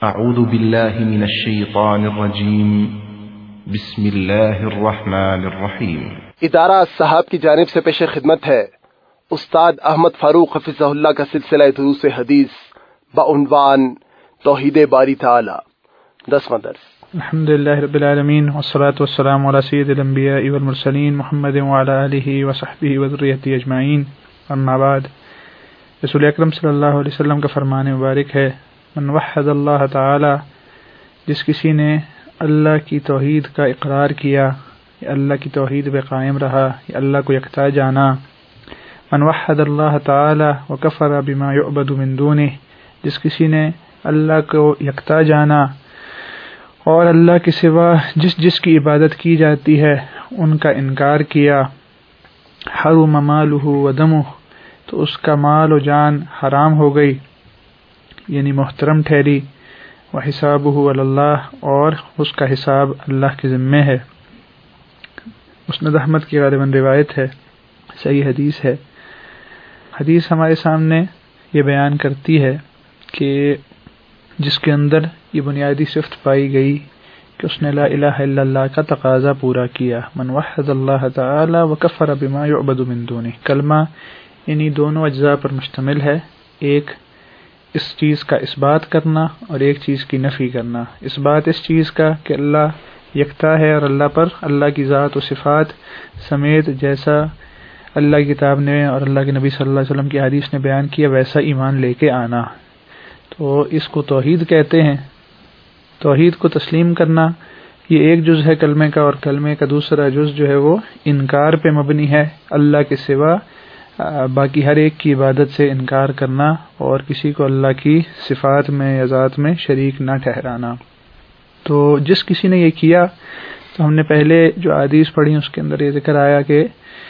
اعوذ باللہ من الشیطان الرجیم بسم اللہ الرحمن الرحیم۔ ادارہ الصحاب کی جانب سے پیش خدمت ہے استاد احمد فاروق حفظہ اللہ کا سلسلہ دروس حدیث بعنوان توحید باری تعالی، 10واں درس۔ الحمدللہ رب العالمین والصلاة والسلام علی سید الانبیاء والمرسلین محمد وعلی آلہ وصحبہ وذریتہ اجمعین، اما بعد۔ رسول اکرم صلی اللہ علیہ وسلم کا فرمان مبارک ہے، من وحد اللہ تعالی، جس کسی نے اللہ کی توحید کا اقرار کیا، یا اللہ کی توحید پہ قائم رہا، یا اللہ کو یکتا جانا۔ من وحد اللہ تعالی وکفر بما یعبد من دونہ، جس کسی نے اللہ کو یکتا جانا اور اللہ کے سوا جس کی عبادت کی جاتی ہے ان کا انکار کیا، حرم مالہ و دمہ، تو اس کا مال و جان حرام ہو گئی، یعنی محترم ٹھہری، وحسابہ علی اللہ، اور اس کا حساب اللہ کے ذمے ہے۔ مسند احمد کی غالباً روایت ہے، صحیح حدیث ہے۔ حدیث ہمارے سامنے یہ بیان کرتی ہے کہ جس کے اندر یہ بنیادی صفت پائی گئی کہ اس نے لا الہ الا اللہ کا تقاضا پورا کیا، من وحد اللہ تعالی وکفر بما یعبد من دونہ۔ کلمہ انہی دونوں اجزاء پر مشتمل ہے، ایک اس چیز کا اثبات کرنا اور ایک چیز کی نفی کرنا۔ اثبات اس چیز کا کہ اللہ یکتا ہے اور اللہ پر اللہ کی ذات و صفات سمیت جیسا اللہ کی کتاب نے اور اللہ کے نبی صلی اللہ علیہ وسلم کی حدیث نے بیان کیا ویسا ایمان لے کے آنا، تو اس کو توحید کہتے ہیں۔ توحید کو تسلیم کرنا یہ ایک جز ہے کلمے کا، اور کلمے کا دوسرا جز جو ہے وہ انکار پہ مبنی ہے، اللہ کے سوا باقی ہر ایک کی عبادت سے انکار کرنا اور کسی کو اللہ کی صفات میں یا ذات میں شریک نہ ٹھہرانا۔ تو جس کسی نے یہ کیا، تو ہم نے پہلے جو حدیث پڑھی اس کے اندر یہ ذکر آیا کہ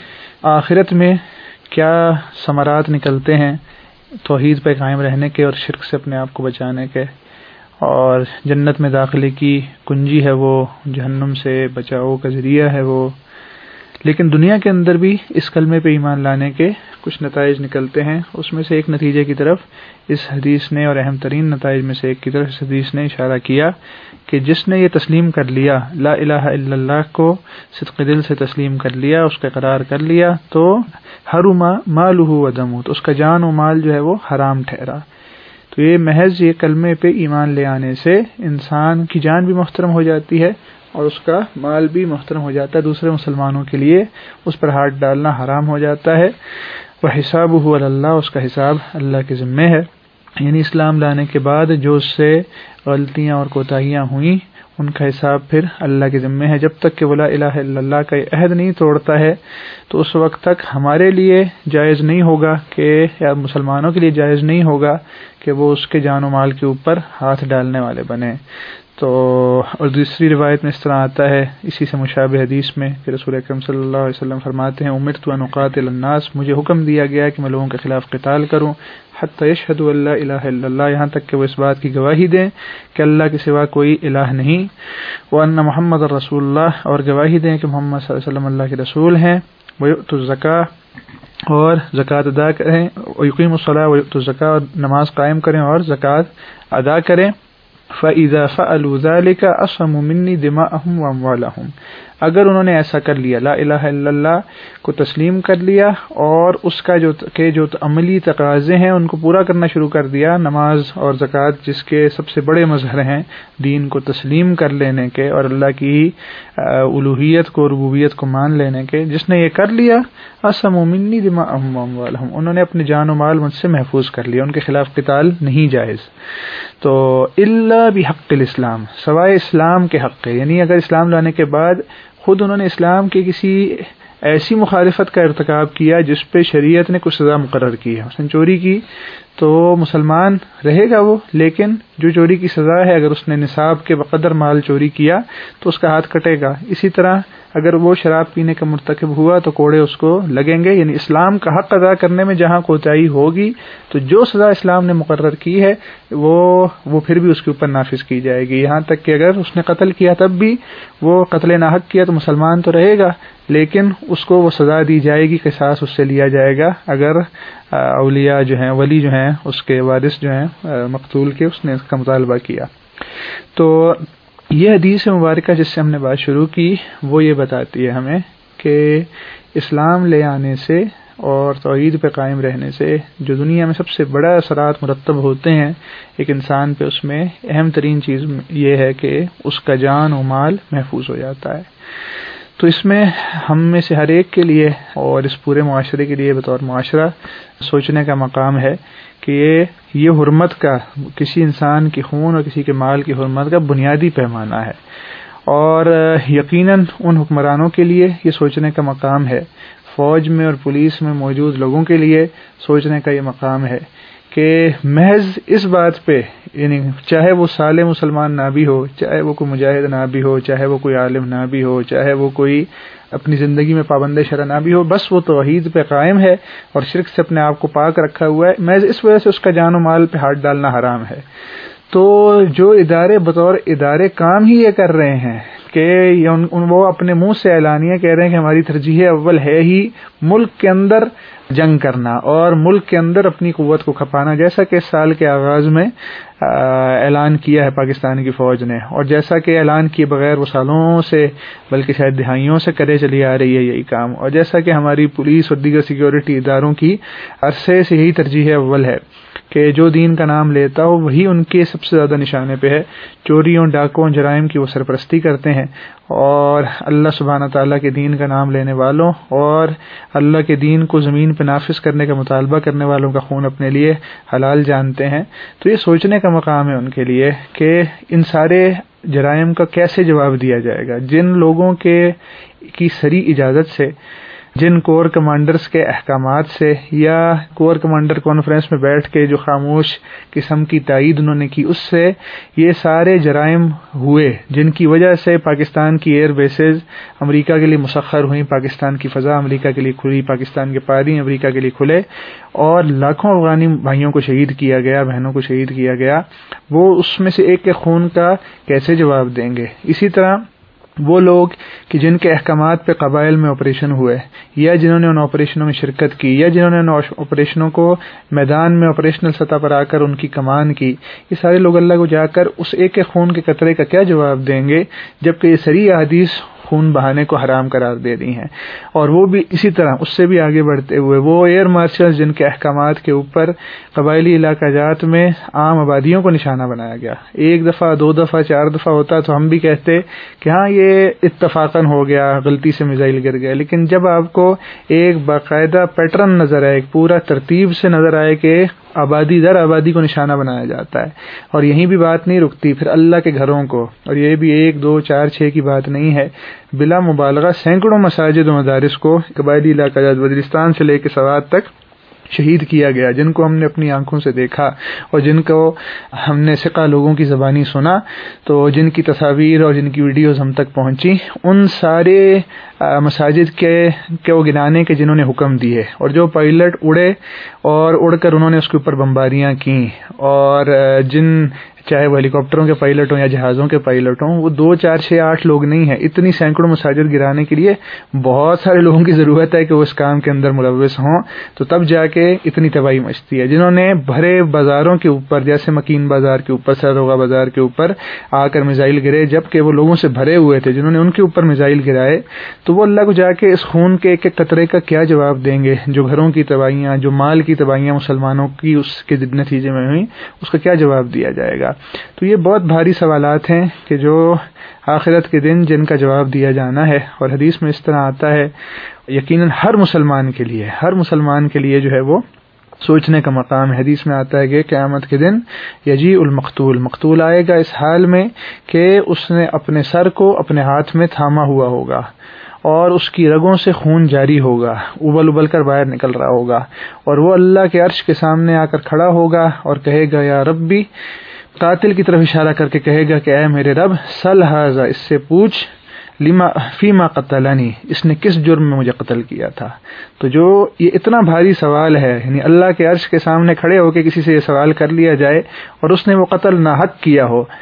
آخرت میں کیا ثمرات نکلتے ہیں توحید پہ قائم رہنے کے اور شرک سے اپنے آپ کو بچانے کے، اور جنت میں داخلے کی کنجی ہے وہ، جہنم سے بچاؤ کا ذریعہ ہے وہ۔ لیکن دنیا کے اندر بھی اس کلمے پہ ایمان لانے کے کچھ نتائج نکلتے ہیں، اس میں سے ایک نتیجے کی طرف اس حدیث نے، اور اہم ترین نتائج میں سے ایک کی طرف اس حدیث نے اشارہ کیا کہ جس نے یہ تسلیم کر لیا، لا الہ الا اللہ کو صدق دل سے تسلیم کر لیا، اس کا اقرار کر لیا، تو حرم مالہ و دمہ، تو اس کا جان و مال جو ہے وہ حرام ٹھہرا۔ تو یہ محض یہ کلمے پہ ایمان لے آنے سے انسان کی جان بھی محترم ہو جاتی ہے اور اس کا مال بھی محترم ہو جاتا ہے، دوسرے مسلمانوں کے لیے اس پر ہاتھ ڈالنا حرام ہو جاتا ہے۔ وحسابہ علی اللہ، اس کا حساب اللہ کے ذمے ہے، یعنی اسلام لانے کے بعد جو اس سے غلطیاں اور کوتاہیاں ہوئیں ان کا حساب پھر اللہ کے ذمے ہے۔ جب تک کہ وہ لا الہ الا اللہ کا عہد نہیں توڑتا ہے تو اس وقت تک ہمارے لیے جائز نہیں ہوگا کہ، یا مسلمانوں کے لیے جائز نہیں ہوگا کہ وہ اس کے جان و مال کے اوپر ہاتھ ڈالنے والے بنے۔ تو اور دوسری روایت میں اس طرح آتا ہے اسی سے مشابہ حدیث میں کہ رسول اکرم صلی اللہ علیہ وسلم فرماتے ہیں، امرت ان اقاتل الناس، مجھے حکم دیا گیا کہ میں لوگوں کے خلاف قتال کروں، حتی یشہدوا ان لا الہ الا اللہ، یہاں تک کہ وہ اس بات کی گواہی دیں کہ اللہ کے سوا کوئی الہ نہیں، وان محمد رسول اللہ، اور گواہی دیں کہ محمد صلی اللہ علیہ وسلم اللہ کے رسول ہیں، ویؤتوا الزکاۃ، اور زکوٰۃ ادا کریں، ویقیموا الصلاۃ ویؤتوا الزکاۃ، اور نماز قائم کریں اور زکوٰۃ ادا کریں۔ فَإِذَا فَعَلُوا ذَلِكَ عَصَمُوا مِنِّي دِمَاءَهُمْ وَأَمْوَالَهُمْ، اگر انہوں نے ایسا کر لیا، لا الہ الا اللہ کو تسلیم کر لیا اور اس کا جو عملی تقاضے ہیں ان کو پورا کرنا شروع کر دیا، نماز اور زکوٰۃ جس کے سب سے بڑے مظہر ہیں دین کو تسلیم کر لینے کے اور اللہ کی الوہیت کو، ربوبیت کو مان لینے کے، جس نے یہ کر لیا، عَصَمُوا مِنِّي دِمَاءَهُمْ وَأَمْوَالَهُمْ، انہوں نے اپنی جان و مال مجھ سے محفوظ کر لیا، ان کے خلاف قتال نہیں جائز۔ تو الا بحق الاسلام، سوائے اسلام کے حق کے، یعنی اگر اسلام لانے کے بعد خود انہوں نے اسلام کے کسی ایسی مخالفت کا ارتکاب کیا جس پہ شریعت نے کچھ سزا مقرر کی ہے، مثلا چوری کی، تو مسلمان رہے گا وہ، لیکن جو چوری کی سزا ہے، اگر اس نے نصاب کے بقدر مال چوری کیا تو اس کا ہاتھ کٹے گا۔ اسی طرح اگر وہ شراب پینے کا مرتکب ہوا تو کوڑے اس کو لگیں گے، یعنی اسلام کا حق ادا کرنے میں جہاں کوتاہی ہوگی تو جو سزا اسلام نے مقرر کی ہے وہ پھر بھی اس کے اوپر نافذ کی جائے گی، یہاں تک کہ اگر اس نے قتل کیا تب بھی وہ قتل ناحق کیا تو مسلمان تو رہے گا، لیکن اس کو وہ سزا دی جائے گی، قصاص اس سے لیا جائے گا اگر اولیاء جو ہیں، ولی جو ہیں، اس کے وارث جو ہیں مقتول کے، اس نے اس کا مطالبہ کیا۔ تو یہ حدیث مبارکہ جس سے ہم نے بات شروع کی وہ یہ بتاتی ہے ہمیں کہ اسلام لے آنے سے اور توحید پہ قائم رہنے سے جو دنیا میں سب سے بڑا اثرات مرتب ہوتے ہیں ایک انسان پہ، اس میں اہم ترین چیز یہ ہے کہ اس کا جان و مال محفوظ ہو جاتا ہے۔ تو اس میں ہم میں سے ہر ایک کے لیے اور اس پورے معاشرے کے لیے بطور معاشرہ سوچنے کا مقام ہے کہ یہ حرمت کا، کسی انسان کی خون اور کسی کے مال کی حرمت کا بنیادی پیمانہ ہے، اور یقیناً ان حکمرانوں کے لیے یہ سوچنے کا مقام ہے، فوج میں اور پولیس میں موجود لوگوں کے لیے سوچنے کا یہ مقام ہے کہ محض اس بات پہ، یعنی چاہے وہ صالح مسلمان نہ بھی ہو، چاہے وہ کوئی مجاہد نہ بھی ہو، چاہے وہ کوئی عالم نہ بھی ہو، چاہے وہ کوئی اپنی زندگی میں پابند شرع نہ بھی ہو، بس وہ توحید پہ قائم ہے اور شرک سے اپنے آپ کو پاک رکھا ہوا ہے، محض اس وجہ سے اس کا جان و مال پہ ہاتھ ڈالنا حرام ہے۔ تو جو ادارے بطور ادارے کام ہی یہ کر رہے ہیں کہ وہ اپنے منہ سے اعلانیہ کہہ رہے ہیں کہ ہماری ترجیح اول ہے ہی ملک کے اندر جنگ کرنا اور ملک کے اندر اپنی قوت کو کھپانا، جیسا کہ اس سال کے آغاز میں اعلان کیا ہے پاکستان کی فوج نے، اور جیسا کہ اعلان کیے بغیر وہ سالوں سے بلکہ شاید دہائیوں سے کرے چلی آ رہی ہے یہی کام، اور جیسا کہ ہماری پولیس اور دیگر سیکیورٹی اداروں کی عرصے سے یہی ترجیح اول ہے کہ جو دین کا نام لیتا ہو وہی ان کے سب سے زیادہ نشانے پہ ہے۔ چوریوں، ڈاکوں، جرائم کی وہ سرپرستی کرتے ہیں، اور اللہ سبحانہ تعالیٰ کے دین کا نام لینے والوں اور اللہ کے دین کو زمین پہ نافذ کرنے کا مطالبہ کرنے والوں کا خون اپنے لیے حلال جانتے ہیں۔ تو یہ سوچنے کا مقام ہے ان کے لیے کہ ان سارے جرائم کا کیسے جواب دیا جائے گا، جن لوگوں کی سری اجازت سے، جن کور کمانڈرز کے احکامات سے، یا کور کمانڈر کانفرنس میں بیٹھ کے جو خاموش قسم کی تائید انہوں نے کی، اس سے یہ سارے جرائم ہوئے جن کی وجہ سے پاکستان کی ایئر بیسز امریکہ کے لیے مسخر ہوئیں، پاکستان کی فضا امریکہ کے لیے کھلی، پاکستان کے پاری امریکہ کے لیے کھلے، اور لاکھوں افغانی بھائیوں کو شہید کیا گیا، بہنوں کو شہید کیا گیا، وہ اس میں سے ایک کے خون کا کیسے جواب دیں گے؟ اسی طرح وہ لوگ کہ جن کے احکامات پہ قبائل میں آپریشن ہوئے، یا جنہوں نے ان آپریشنوں میں شرکت کی، یا جنہوں نے ان آپریشنوں کو میدان میں آپریشنل سطح پر آ کر ان کی کمان کی، یہ سارے لوگ اللہ کو جا کر اس ایک ایک خون کے قطرے کا کیا جواب دیں گے، جبکہ یہ صریح احادیث خون بہانے کو حرام قرار دے دی ہیں۔ اور وہ بھی اسی طرح اس سے بھی آگے بڑھتے ہوئے وہ ایئر مارشل جن کے احکامات کے اوپر قبائلی علاقہ جات میں عام آبادیوں کو نشانہ بنایا گیا، ایک دفعہ، دو دفعہ، چار دفعہ ہوتا تو ہم بھی کہتے کہ ہاں یہ اتفاقاً ہو گیا، غلطی سے میزائل گر گیا، لیکن جب آپ کو ایک باقاعدہ پیٹرن نظر آئے، ایک پورا ترتیب سے نظر آئے کہ آبادی در آبادی کو نشانہ بنایا جاتا ہے، اور یہیں بھی بات نہیں رکتی، پھر اللہ کے گھروں کو، اور یہ بھی 1 2 4 6 کی بات نہیں ہے، بلا مبالغہ سینکڑوں مساجد و مدارس کو قبائلی علاقہ جات وزیرستان سے لے کے سوات تک شہید کیا گیا، جن کو ہم نے اپنی آنکھوں سے دیکھا اور جن کو ہم نے ثقہ لوگوں کی زبانی سنا، تو جن کی تصاویر اور جن کی ویڈیوز ہم تک پہنچی، ان سارے مساجد کے وہ گنانے کے جنہوں نے حکم دیے، اور جو پائلٹ اڑے اور اڑ کر انہوں نے اس کے اوپر بمباریاں کیں، اور جن چاہے وہ ہیلی کاپٹروں کے پائلٹ ہوں یا جہازوں کے پائلٹ ہوں، وہ 2 4 6 8 لوگ نہیں ہیں، اتنی سینکڑوں مساجد گرانے کے لیے بہت سارے لوگوں کی ضرورت ہے کہ وہ اس کام کے اندر ملوث ہوں، تو تب جا کے اتنی تباہی مچتی ہے۔ جنہوں نے بھرے بازاروں کے اوپر، جیسے مکین بازار کے اوپر، سروغا بازار کے اوپر آ کر میزائل گرے، جبکہ وہ لوگوں سے بھرے ہوئے تھے، جنہوں نے ان کے اوپر میزائل گرائے، تو وہ اللہ کو جا کے اس خون کے ایک ایک قطرے کا کیا جواب دیں گے؟ جو گھروں کی تباہیاں، جو مال کی تباہیاں مسلمانوں کی اس کے نتیجے میں ہوئیں، اس کا کیا جواب دیا جائے گا؟ تو یہ بہت بھاری سوالات ہیں کہ جو آخرت کے دن جن کا جواب دیا جانا ہے، اور حدیث میں اس طرح آتا ہے، یقیناً ہر مسلمان کے لیے جو ہے وہ سوچنے کا مقام ہے۔ حدیث میں آتا ہے کہ قیامت کے دن یجیء مقتول آئے گا اس حال میں کہ اس نے اپنے سر کو اپنے ہاتھ میں تھاما ہوا ہوگا، اور اس کی رگوں سے خون جاری ہوگا، ابل کر باہر نکل رہا ہوگا، اور وہ اللہ کے عرش کے سامنے آ کر کھڑا ہوگا اور کہے گا یا ربی، قاتل کی طرف اشارہ کر کے کہے گا کہ اے میرے رب، سل ھذا، اس سے پوچھ، لما فیما قتلنی، اس نے کس جرم میں مجھے قتل کیا تھا۔ تو جو یہ اتنا بھاری سوال ہے، یعنی اللہ کے عرش کے سامنے کھڑے ہو کے کسی سے یہ سوال کر لیا جائے اور اس نے وہ قتل ناحق کیا ہو،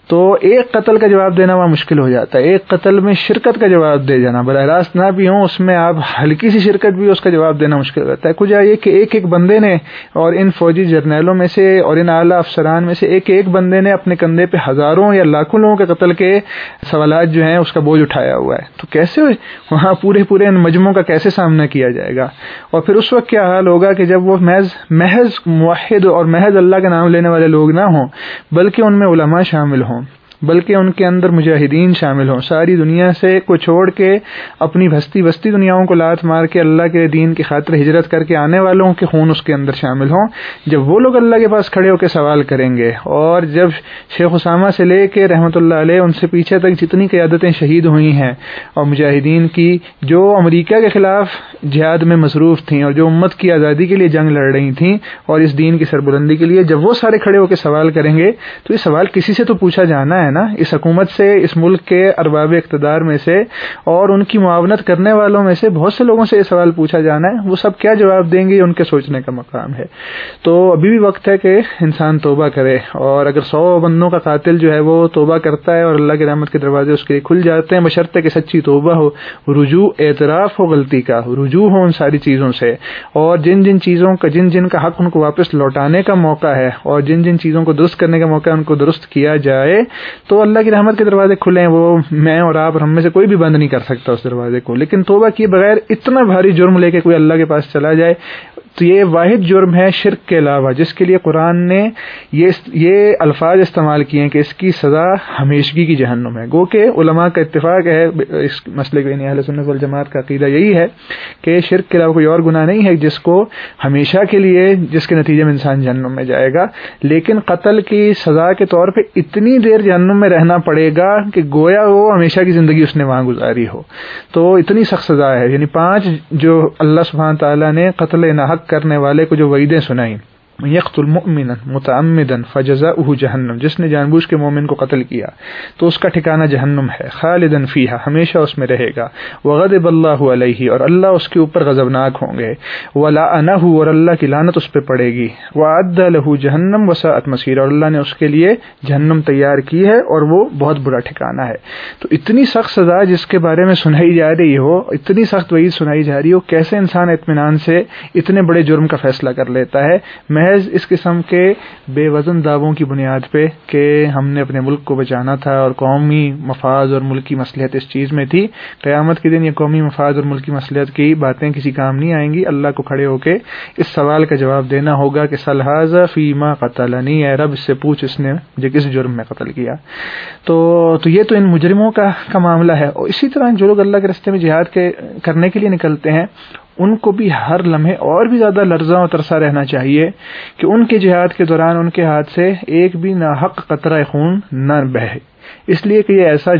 تو ایک قتل کا جواب دینا وہاں مشکل ہو جاتا ہے. ایک قتل میں شرکت کا جواب دے جانا براہ راست نہ بھی ہوں، اس میں آپ ہلکی سی شرکت بھی اس کا جواب دینا مشکل ہو جاتا ہے. کچھ یہ کہ ایک ایک بندے نے، اور ان فوجی جرنیلوں میں سے اور ان اعلیٰ افسران میں سے ایک ایک بندے نے اپنے کندھے پہ ہزاروں یا لاکھوں لوگوں کے قتل کے سوالات جو ہیں اس کا بوجھ اٹھایا ہوا ہے. تو کیسے وہاں پورے ان مجموعوں کا کیسے سامنا کیا جائے گا؟ اور پھر اس وقت کیا حال ہوگا کہ جب وہ محض موحد اور محض اللہ کا نام لینے والے لوگ نہ ہوں، بلکہ ان میں علماء شامل ہوں، بلکہ ان کے اندر مجاہدین شامل ہوں، ساری دنیا سے کو چھوڑ کے اپنی بستی دنیاؤں کو لات مار کے اللہ کے دین کی خاطر ہجرت کر کے آنے والوں کے خون اس کے اندر شامل ہوں. جب وہ لوگ اللہ کے پاس کھڑے ہو کے سوال کریں گے، اور جب شیخ اسامہ سے لے کے رحمۃ اللہ علیہ ان سے پیچھے تک جتنی قیادتیں شہید ہوئی ہیں اور مجاہدین کی جو امریکہ کے خلاف جہاد میں مصروف تھیں اور جو امت کی آزادی کے لیے جنگ لڑ رہی تھیں اور اس دین کی سربلندی کے لیے، جب وہ سارے کھڑے ہو کے سوال کریں گے تو یہ سوال کسی سے تو پوچھا جانا ہے نا، اس حکومت سے، اس ملک کے ارباب اقتدار میں سے اور ان کی معاونت کرنے والوں میں سے بہت سے لوگوں سے یہ سوال پوچھا جانا ہے. وہ سب کیا جواب دیں گے، ان کے سوچنے کا مقام ہے. تو ابھی بھی وقت ہے کہ انسان توبہ کرے، اور اگر 100 بندوں کا قاتل جو ہے وہ توبہ کرتا ہے اور اللہ کی رحمت کے دروازے اس کے کھل جاتے ہیں، بشرطے کہ سچی توبہ ہو، رجوع اعتراف ہو غلطی کا، رجوع ہو ان ساری چیزوں سے، اور جن چیزوں کا جن کا حق ان کو واپس لوٹانے کا موقع ہے اور جن چیزوں کو درست کرنے کا موقع ہے ان کو درست کیا جائے، تو اللہ کی رحمت کے دروازے کھلیں. وہ میں اور آپ اور ہم میں سے کوئی بھی بند نہیں کر سکتا اس دروازے کو. لیکن توبہ کیے بغیر اتنا بھاری جرم لے کے کوئی اللہ کے پاس چلا جائے تو یہ واحد جرم ہے شرک کے علاوہ، جس کے لیے قرآن نے یہ الفاظ استعمال کیے ہیں کہ اس کی سزا ہمیشگی کی جہنم ہے. گو کہ علماء کا اتفاق ہے اس مسئلے کے، اہل سنت والجماعت کا عقیدہ یہی ہے کہ شرک کے علاوہ کوئی اور گناہ نہیں ہے جس کو ہمیشہ کے لیے، جس کے نتیجے میں انسان جہنم میں جائے گا. لیکن قتل کی سزا کے طور پہ اتنی دیر جہنم میں رہنا پڑے گا کہ گویا وہ ہمیشہ کی زندگی اس نے وہاں گزاری ہو. تو اتنی سخت سزا ہے. یعنی 5 جو اللہ سبحانہ تعالیٰ نے قتل ناحق کرنے والے کو جو وعیدیں سنائیں، یقتل مؤمنا متعمدا فجزاؤہ جہنم، جس نے جان بوجھ کے مومن کو قتل کیا تو اس کا ٹھکانہ جہنم ہے، خالدا فیہا، ہمیشہ اس میں رہے گا، وغضب اللہ علیہ، اور اللہ اس کے اوپر غضبناک ہوں گے، ولعنہ، اور اللہ کی لعنت اس پہ پڑے گی، واعد لہ جہنم وساءت مصیرا، اور اللہ نے اس کے لیے جہنم تیار کی ہے اور وہ بہت برا ٹھکانہ ہے. تو اتنی سخت سزا جس کے بارے میں سنائی جا رہی ہو، اتنی سخت وعید سنائی جا رہی ہو، کیسے انسان اطمینان سے اتنے بڑے جرم کا فیصلہ کر لیتا ہے محض اس قسم کے بے وزن دعووں کی بنیاد پہ کہ ہم نے اپنے ملک کو بچانا تھا اور قومی مفاد اور ملکی مصلحت اس چیز میں تھی. قیامت کے دن یہ قومی مفاد اور ملکی مصلحت کی باتیں کسی کام نہیں آئیں گی. اللہ کو کھڑے ہو کے اس سوال کا جواب دینا ہوگا کہ سل ھذا فیما قتلنی، اے رب اس سے پوچھ اس نے مجھے کس جرم میں قتل کیا. تو یہ تو ان مجرموں کا معاملہ ہے. اور اسی طرح جو لوگ اللہ کے راستے میں جہاد کرنے کے لیے نکلتے ہیں، ان کو بھی ہر لمحے اور بھی زیادہ لرزاں و ترسا رہنا چاہیے کہ ان کے جہاد کے دوران ان کے ہاتھ سے ایک بھی ناحق قطرہ خون نہ بہے، اس لیے کہ یہ ایسا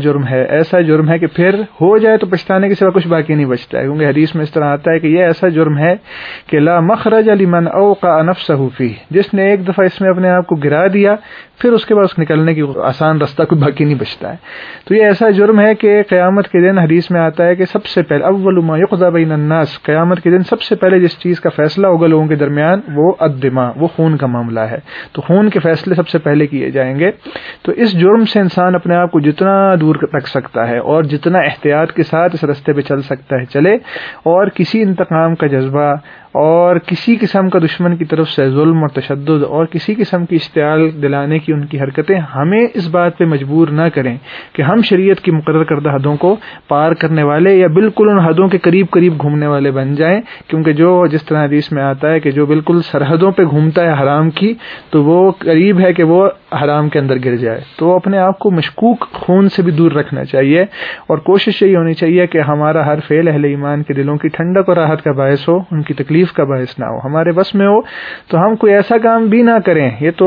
جرم ہے کہ پھر ہو جائے تو پچھتانے کے سوا کچھ باقی نہیں بچتا ہے. کیونکہ حدیث میں اس طرح آتا ہے کہ یہ ایسا جرم ہے کہ لا مخرج لمن اوقع نفسه فيه، جس نے ایک دفعہ اس میں اپنے آپ کو گرا دیا پھر اس کے بعد اس نکلنے کی آسان راستہ کوئی باقی نہیں بچتا ہے. تو یہ ایسا جرم ہے کہ قیامت کے دن حدیث میں آتا ہے کہ سب سے پہلے اول ما یقضى بین الناس، قیامت کے دن سب سے پہلے جس چیز کا فیصلہ ہوگا لوگوں کے درمیان وہ الدماء، وہ خون کا معاملہ ہے. تو خون کے فیصلے سب سے پہلے کیے جائیں گے. تو اس جرم سے انسان اپنے آپ کو جتنا دور رکھ سکتا ہے اور جتنا احتیاط کے ساتھ اس راستے پہ چل سکتا ہے چلے، اور کسی انتقام کا جذبہ اور کسی قسم کا دشمن کی طرف سے ظلم اور تشدد اور کسی قسم کی اشتعال دلانے کی ان کی حرکتیں ہمیں اس بات پہ مجبور نہ کریں کہ ہم شریعت کی مقرر کردہ حدوں کو پار کرنے والے یا بالکل ان حدوں کے قریب گھومنے والے بن جائیں. کیونکہ جس طرح حدیث میں آتا ہے کہ جو بالکل سرحدوں پہ گھومتا ہے حرام کی، تو وہ قریب ہے کہ وہ حرام کے اندر گر جائے. تو اپنے آپ کو مشکوک خون سے بھی دور رکھنا چاہیے، اور کوشش یہی ہونی چاہیے کہ ہمارا ہر فعل اہل ایمان کے دلوں کی ٹھنڈک اور راحت کا باعث ہو، ان کی تکلیف کا باعث نہ ہو. ہمارے بس میں ہو تو ہم کوئی ایسا کام بھی نہ کریں. یہ تو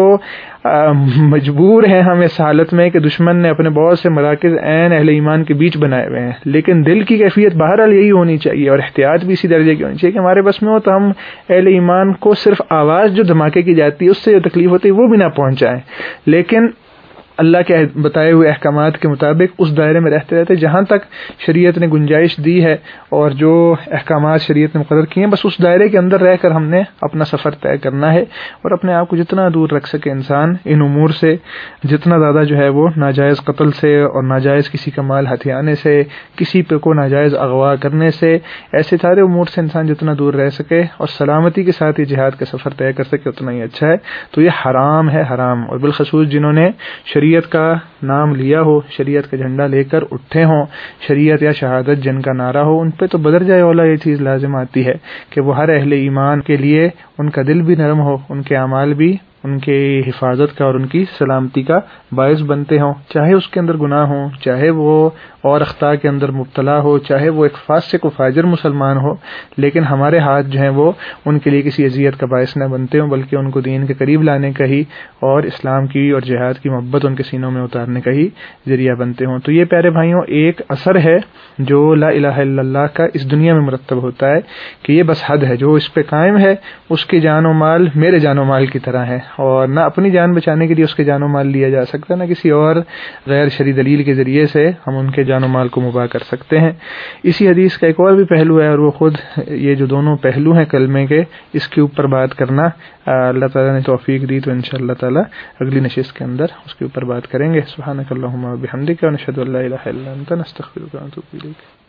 مجبور ہیں ہم اس حالت میں کہ دشمن نے اپنے بہت سے مراکز عین اہل ایمان کے بیچ بنائے ہوئے ہیں، لیکن دل کی کیفیت بہرحال یہی ہونی چاہیے اور احتیاط بھی اسی درجے کی ہونی چاہیے کہ ہمارے بس میں ہو تو ہم اہل ایمان کو صرف آواز جو دھماکے کی جاتی ہے اس سے جو تکلیف ہوتی ہے وہ بھی نہ پہنچائیں، لیکن اللہ کے بتائے ہوئے احکامات کے مطابق اس دائرے میں رہتے رہتے جہاں تک شریعت نے گنجائش دی ہے اور جو احکامات شریعت نے مقرر کیے ہیں بس اس دائرے کے اندر رہ کر ہم نے اپنا سفر طے کرنا ہے، اور اپنے آپ کو جتنا دور رکھ سکے انسان ان امور سے، جتنا زیادہ جو ہے وہ ناجائز قتل سے اور ناجائز کسی کا مال ہتھیانے سے، کسی پہ کو ناجائز اغوا کرنے سے، ایسے سارے امور سے انسان جتنا دور رہ سکے اور سلامتی کے ساتھ یہ جہاد کا سفر طے کر سکے اتنا ہی اچھا ہے۔ تو یہ حرام ہے، حرام، اور بالخصوص جنہوں نے شریعت کا نام لیا ہو، شریعت کا جھنڈا لے کر اٹھے ہوں، شریعت یا شہادت جن کا نعرہ ہو، ان پہ تو بدرجہ اولا یہ چیز لازم آتی ہے کہ وہ ہر اہل ایمان کے لیے ان کا دل بھی نرم ہو، ان کے اعمال بھی ان کی حفاظت کا اور ان کی سلامتی کا باعث بنتے ہوں، چاہے اس کے اندر گناہ ہوں، چاہے وہ اور اخطاء کے اندر مبتلا ہو، چاہے وہ ایک فاسق و فاجر مسلمان ہو، لیکن ہمارے ہاتھ جو ہیں وہ ان کے لیے کسی اذیت کا باعث نہ بنتے ہوں، بلکہ ان کو دین کے قریب لانے کا ہی اور اسلام کی اور جہاد کی محبت ان کے سینوں میں اتارنے کا ہی ذریعہ بنتے ہوں۔ تو یہ پیارے بھائیوں ایک اثر ہے جو لا الہ الا اللہ کا اس دنیا میں مرتب ہوتا ہے کہ یہ بس حد ہے، جو اس پہ قائم ہے اس کی جان و مال میرے جان و مال کی طرح ہے، اور نہ اپنی جان بچانے کے لیے اس کے جان و مال لیا جا سکتا، نہ کسی اور غیر شرعی دلیل کے ذریعے سے ہم ان کے جان و مال کو مباح کر سکتے ہیں۔ اسی حدیث کا ایک اور بھی پہلو ہے، اور وہ خود یہ جو دونوں پہلو ہیں کلمے کے، اس کے اوپر بات کرنا اللہ تعالیٰ نے توفیق دی تو انشاءاللہ تعالیٰ اگلی نشست کے اندر اس کے اوپر بات کریں گے۔ سبحانک اللہم و بحمدک، ونشہد ان لا الہ الا انت، نستغفرک ونتوب الیک۔